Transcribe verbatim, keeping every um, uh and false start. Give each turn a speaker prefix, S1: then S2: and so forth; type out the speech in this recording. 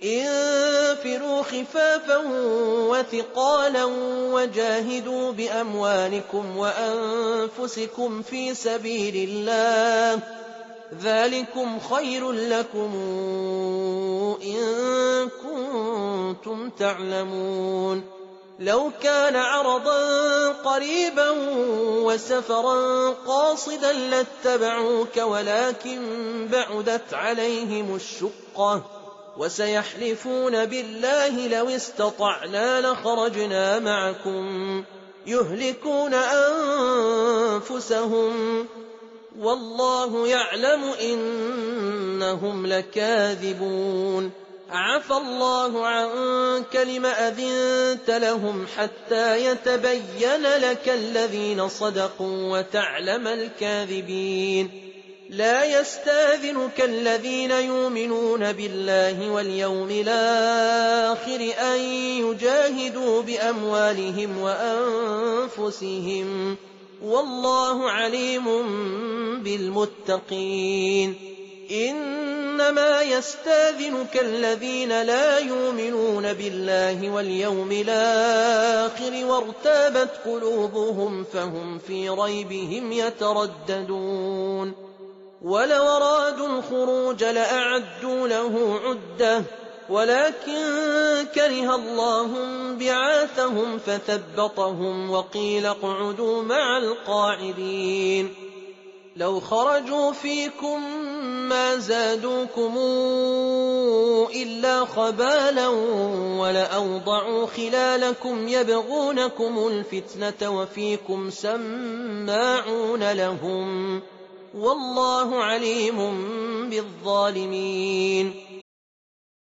S1: انفروا خفافا وثقالا وجاهدوا بأموالكم وأنفسكم في سبيل الله ذلكم خير لكم إن كنتم تعلمون لو كان عرضا قريبا وسفرا قاصدا لاتبعوك ولكن بعدت عليهم الشقة وسيحلفون بالله لو استطعنا لخرجنا معكم يهلكون أنفسهم والله يعلم إنهم لكاذبون عفى الله عنك لم أذنت لهم حتى يتبين لك الذين صدقوا وتعلم الكاذبين لا يستاذنك الذين يؤمنون بالله واليوم الآخر أن يجاهدوا بأموالهم وأنفسهم والله عليم بالمتقين إنما يستاذنك الذين لا يؤمنون بالله واليوم الآخر وارتابت قلوبهم فهم في ريبهم يترددون ولو أرادوا الخروج لأعدوا له عدة ولكن كره الله بعاثهم فثبطهم وقيل اقعدوا مع القاعدين لو خرجوا فيكم ما زادوكم إلا خبالا ولأوضعوا خلالكم يبغونكم الفتنة وفيكم سماعون لهم والله عليم بالظالمين